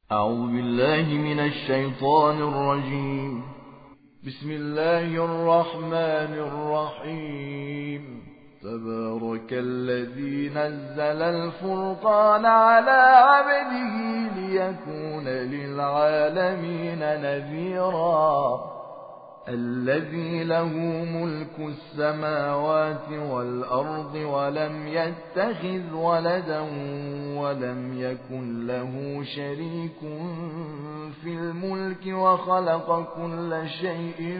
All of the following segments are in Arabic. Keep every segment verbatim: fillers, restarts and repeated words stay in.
أعوذ بالله من الشيطان الرجيم. بسم الله الرحمن الرحيم. تبارك الذي نزل الفرقان على عبده ليكون للعالمين نذيرا. الذي له ملك السماوات والأرض ولم يتخذ ولدا ولم يكن له شريك في الملك وخلق كل شيء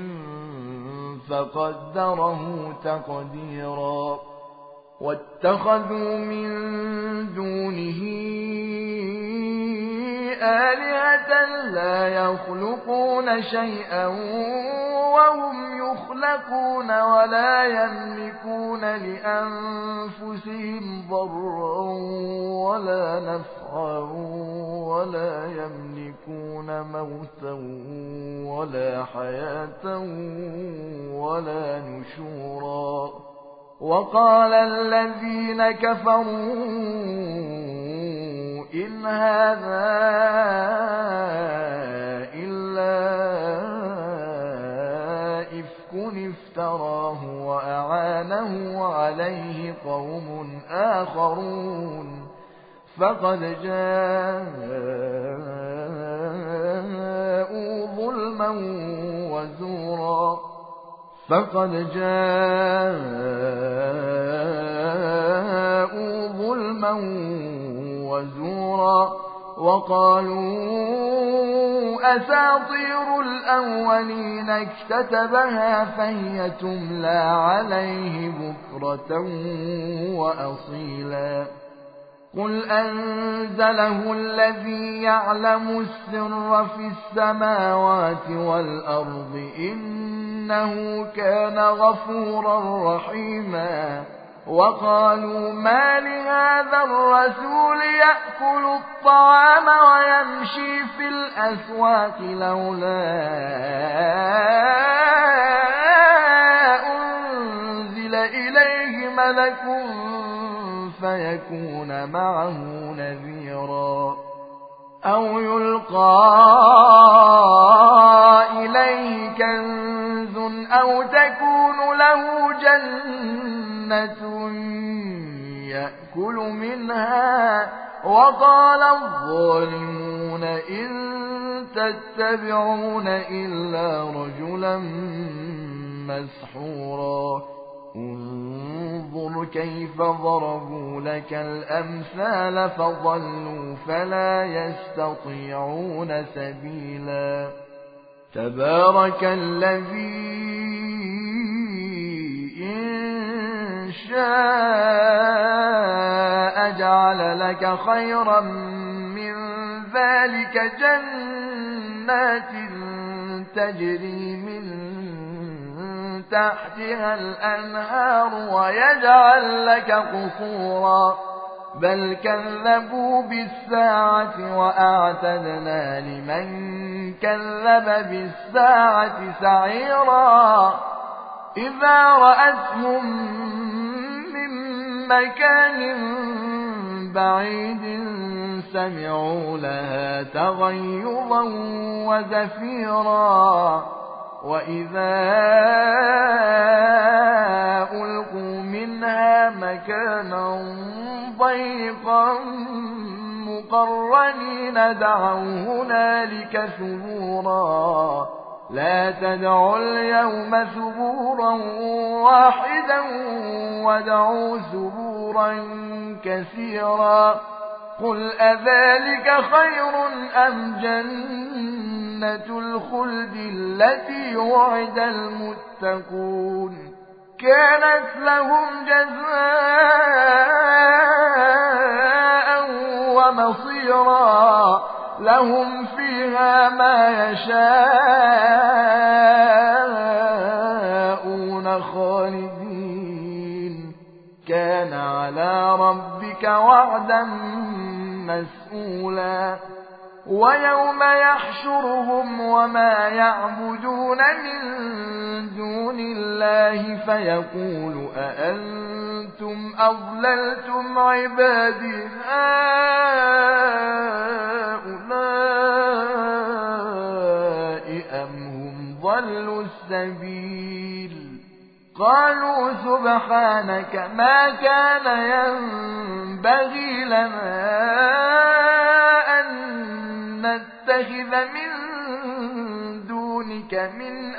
فقدره تقديرا. واتخذوا من دونه آلهة لا يخلقون شيئا وهم يخلقون ولا يملكون لأنفسهم ضرا ولا نفعا ولا يملكون موتا ولا حياة ولا نشورا. وقال الذين كفروا إن هذا إلا إفك افتراه وأعانه عليه قوم آخرون فقد جاءوا ظلما وزورا فقد جاءوا ظلما وزورا وقالوا أساطير الأولين اكتتبها فهي تملى عليه بكرة وأصيلا. قل أنزله الذي يعلم السر في السماوات والأرض إنه كان غفورا رحيما. وقالوا ما لهذا الرسول يأكل الطعام ويمشي في الأسواق لولا أنزل إليه ملك فيكون معه نذيرا. أو يلقى إليه كنز أو تكون له جنة يأكل منها. وقال الظالمون إن تتبعون إلا رجلا مسحورا. انظر كيف ضربوا لك الأمثال فضلوا فلا يستطيعون سبيلا. تبارك الذي إن شاء جعل لك خيرا من ذلك جنات تجري من تحتها الأنهار ويجعل لك قصورا. بل كذبوا بالساعة وأعتدنا لمن كذب بالساعة سعيرا. إذا رأتهم من مكان بعيد سمعوا لها تغيظا وزفيرا. وإذا ألقوا منها مكانا ضيقا مقرنين دعوا هنالك ثبورا. لا تدعوا اليوم ثبورا واحدا وادعوا ثبورا كثيرا. قل أذلك خير أم جنة الخلد التي وعد المتقون كانت لهم جزاء ومصيرا. لهم فيها ما يشاءون خالدين كان على ربك وعدا مسئولا. ويوم يحشرهم وما يعبدون من دون الله فيقول أأنتم أضللتم عبادي هؤلاء أضلوا السبيل قالوا سبحانك ما كان ينبغي لنا أن نتخذ من دونك من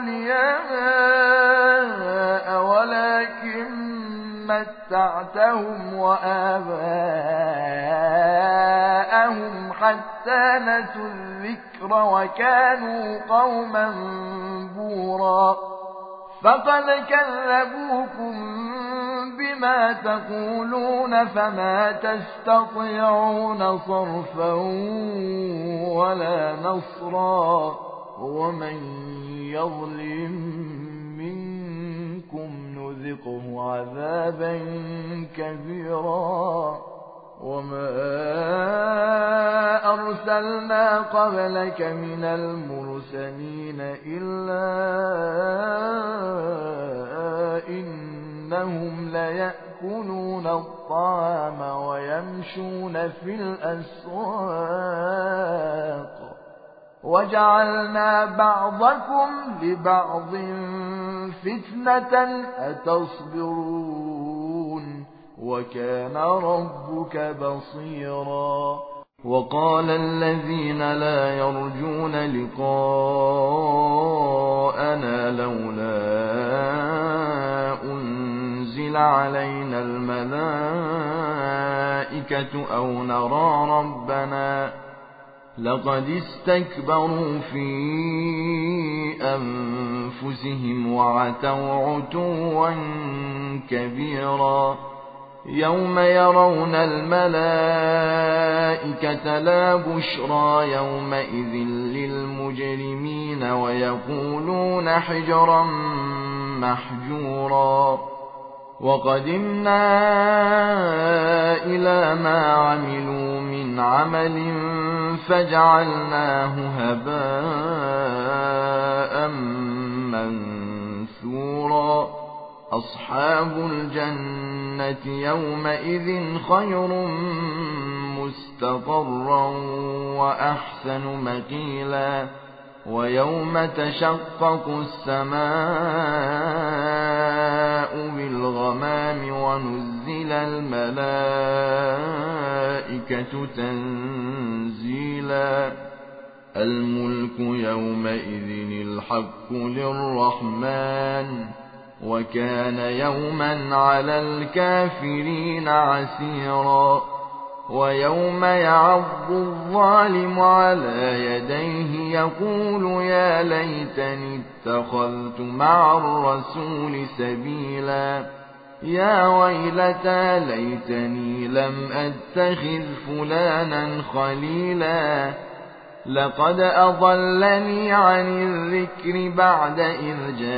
أولياء ولكن متعتهم وآباءهم حتى نسوا الذكر وكانوا قوما بورا فقد كذبوكم بما تقولون فما تستطيعون صرفا ولا نصرا ومن يظلم منكم نذقه عذابا كبيرا وما أرسلنا قبلك من المرسلين إلا إنهم ليأكلون الطعام ويمشون في الأسواق وجعلنا بعضكم لبعض فتنة أتصبرون وكان ربك بصيرا وقال الذين لا يرجون لقاءنا لولا أنزل علينا الملائكة أو نرى ربنا لقد استكبروا في أنفسهم وعتوا عتوا كبيرا يوم يرون الملائكة لا بشرى يومئذ للمجرمين ويقولون حجرا محجورا وقدمنا إلى ما عملوا من عمل فجعلناه هباء منثورا أصحاب الجنة يومئذ خير مستقرا وأحسن مقيلا ويوم تشقق السماء بالغمام ونزل الملائكة تنزيلا الملك يومئذ الحق للرحمن وكان يوما على الكافرين عسيرا ويوم يعض الظالم على يديه يقول يا ليتني اتخذت مع الرسول سبيلا يا ويلتى ليتني لم أتخذ فلانا خليلا لقد أضلني عن الذكر بعد إذ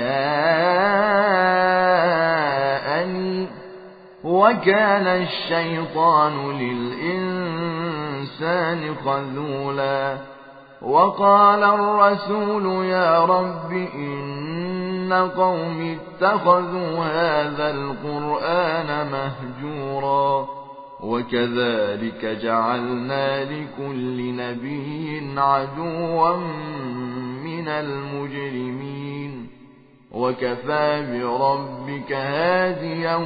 جاءني وكان الشيطان للإنسان خذولا وقال الرسول يا رب إن قوم اتخذوا هذا القرآن مهجورا وكذلك جعلنا لكل نبي عدوا من المجرمين وكفى بربك هاديا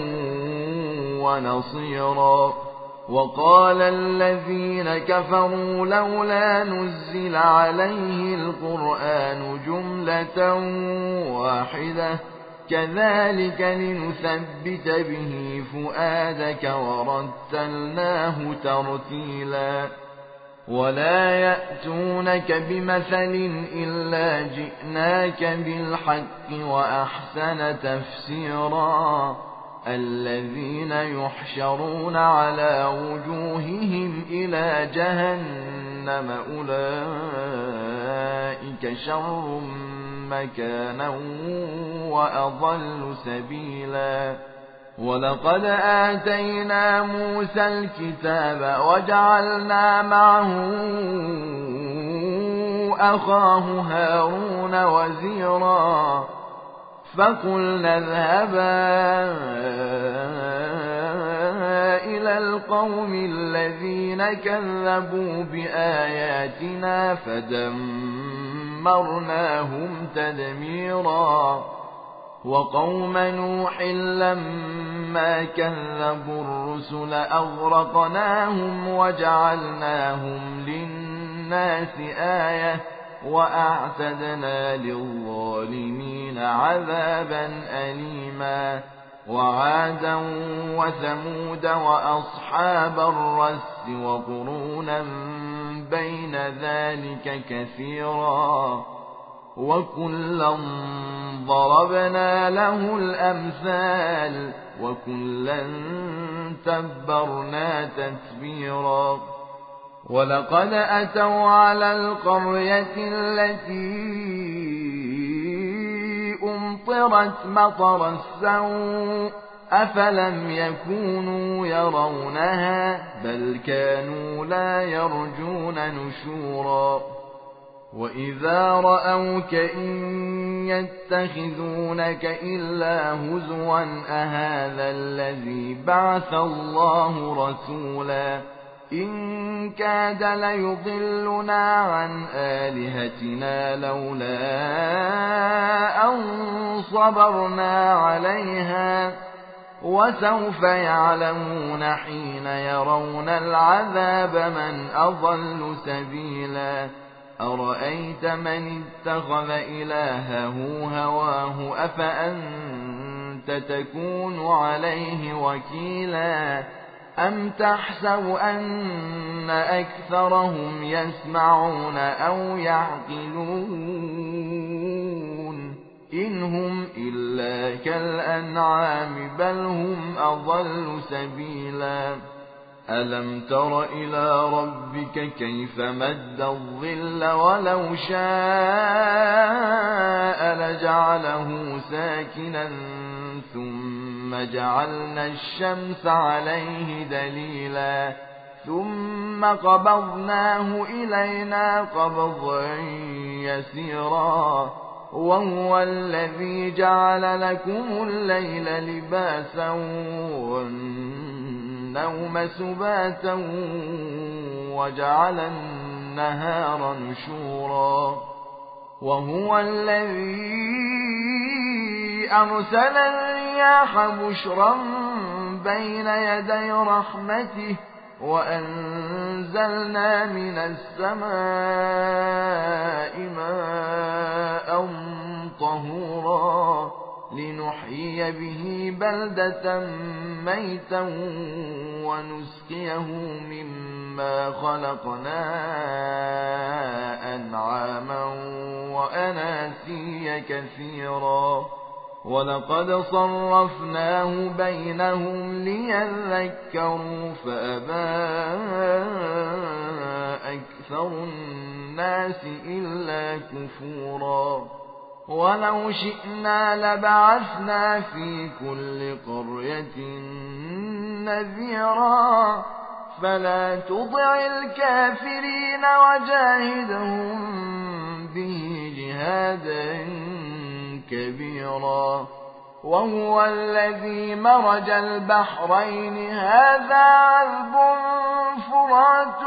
ونصيرا وقال الذين كفروا لولا نزل عليه القرآن جملة واحدة كذلك لنثبت به فؤادك ورتلناه ترتيلا ولا يأتونك بمثل إلا جئناك بالحق وأحسن تفسيرا الذين يحشرون على وجوههم إلى جهنم أولئك شر مكانا وأضل سبيلا ولقد آتينا موسى الكتاب وجعلنا معه أخاه هارون وزيرا فقلنا اذهبا إلى القوم الذين كذبوا بآياتنا فدمرناهم دمرناهم تدميرا وقوم نوح لما كذبوا الرسل أغرقناهم وجعلناهم للناس آية وأعتدنا للظالمين عذابا أليما وعادا وثمود وأصحاب الرس وقرونا بين ذلك كثيرا وكلا ضربنا له الأمثال وكلا تبرنا تتبيرا ولقد أتوا على القرية التي أمطرت مطر السوء أفلم يكونوا يرونها بل كانوا لا يرجون نشورا وإذا رأوك إن يتخذونك إلا هزوا أهذا الذي بعث الله رسولا إن كاد ليضلنا عن آلهتنا لولا أن صبرنا عليها وسوف يعلمون حين يرون العذاب من أضل سبيلا أرأيت من اتخذ إلهه هواه أفأنت تكون عليه وكيلا أم تحسب أن أكثرهم يسمعون أو يعقلون إن هم إلا كالأنعام بل هم أضل سبيلا ألم تر إلى ربك كيف مد الظل ولو شاء لجعله ساكنا ثم جعلنا الشمس عليه دليلا ثم قبضناه إلينا قبضا يسيرا وهو الذي جعل لكم الليل لباسا والنوم سباتا وجعل النهار نشورا وهو الذي أرسل الرياح بشرا بين يدي رحمته وأنزلنا من السماء ماء طهورا لنحيي به بلدة ميتا ونسقيه مما خلقنا أنعاما وأناسيا كثيرا ولقد صرفناه بينهم ليذكروا فأبى أكثر الناس إلا كفورا ولو شئنا لبعثنا في كل قرية نذيرا فلا تطع الكافرين وجاهدهم به جهادا كبيرا وهو الذي مرج البحرين هذا عذب فرات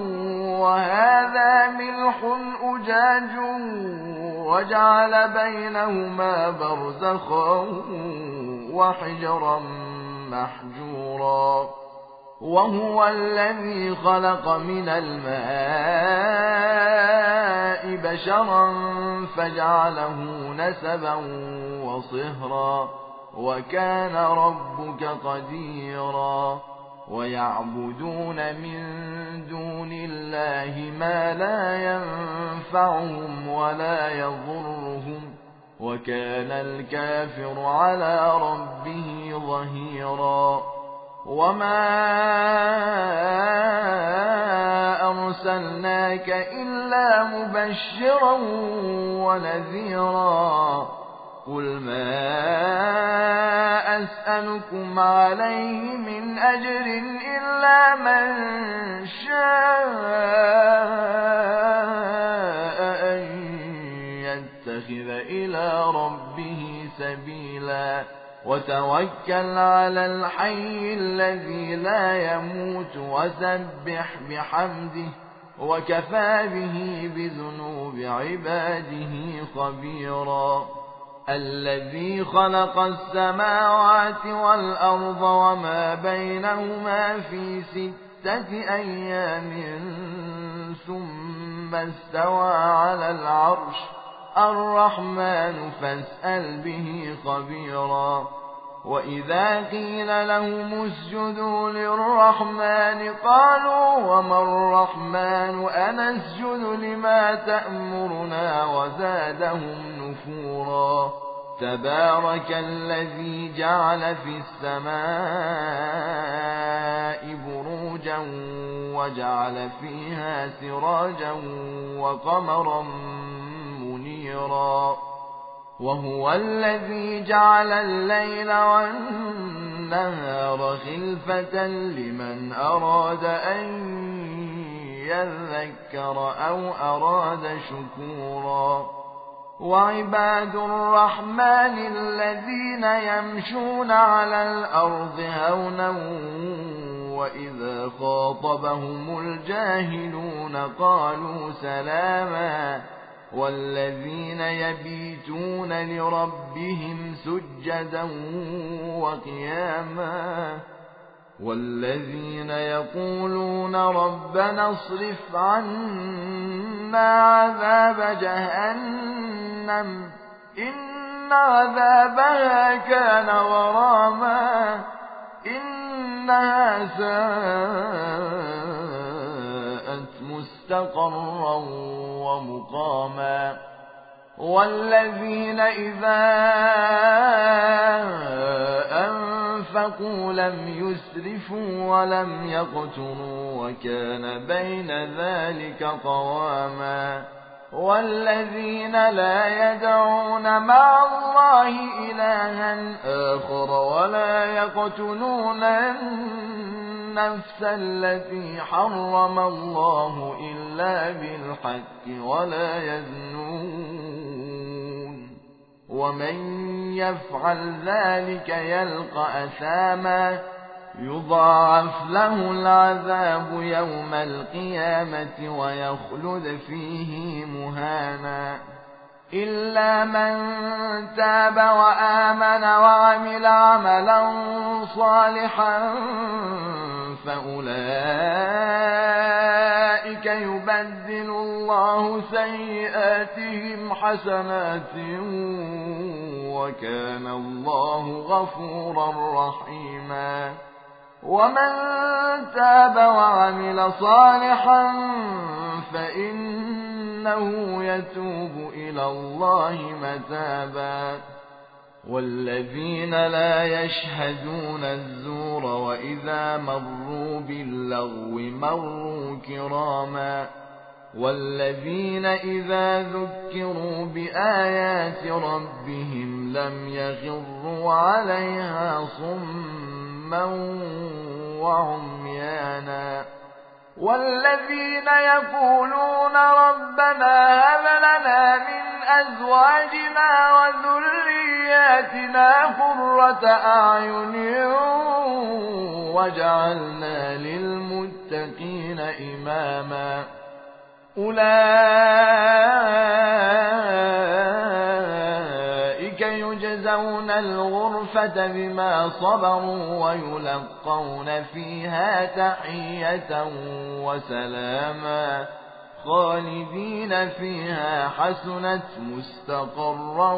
وهذا ملح أجاج وجعل بينهما برزخا وحجرا محجورا وهو الذي خلق من الماء بشرا فجعله نسبا وصهرا وكان ربك قديرا ويعبدون من دون الله ما لا ينفعهم ولا يضرهم وكان الكافر على ربه ظهيرا وما أرسلناك إلا مبشرا ونذيرا قل ما أسألكم عليه من أجر إلا من شاء أن يتخذ إلى ربه سبيلا وتوكل على الحي الذي لا يموت وسبح بحمده وكفى به بذنوب عباده خبيرا الذي خلق السماوات والأرض وما بينهما في ستة أيام ثم استوى على العرش الرحمن فاسأل به خبيرا وإذا قيل لهم اسجدوا للرحمن قالوا وما الرحمن أنسجد لما تأمرنا وزادهم نفورا تبارك الذي جعل في السماء بروجا وجعل فيها سراجا وقمرا منيرا وهو الذي جعل الليل والنهار خلفة لمن أراد أن يذكر أو أراد شكورا وعباد الرحمن الذين يمشون على الأرض هونا وإذا خاطبهم الجاهلون قالوا سلاما والذين يبيتون لربهم سجدا وقياما والذين يقولون ربنا اصرف عنا عذاب جهنم إن عذابها كان غراما إنها ساءت مستقرا ومقاما والذين إذا أنفقوا لم يسرفوا ولم يقتروا وكان بين ذلك قواما والذين لا يدعون مع الله إلها آخر ولا يقتلون النفس التي حرم الله إلا بالحق ولا يزنون ومن يفعل ذلك يلقى أثاما يضاعف له العذاب يوم القيامة ويخلد فيه مهانا إلا من تاب وآمن وعمل عملا صالحا فأولئك يبدل الله سيئاتهم حسنات وكان الله غفورا رحيما ومن تاب وعمل صالحا فإنه يتوب إلى الله متابا والذين لا يشهدون الزور وإذا مروا باللغو مروا كراما والذين إذا ذكروا بآيات ربهم لم يخروا عليها صما وعميانا والذين يقولون ربنا هب لنا من أزواجنا وذرياتنا قرة أعين وجعلنا للمتقين إماما أولئك يجزون الغرفة بما صبروا ويلقون فيها تحية وسلاما خالدين فيها حسنت مستقرا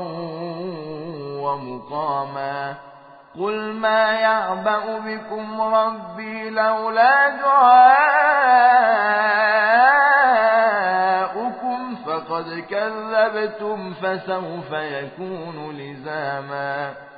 ومقاما قل ما يعبأ بكم ربي لولا دعاؤكم فقد كذبتم فسوف يكون لزاما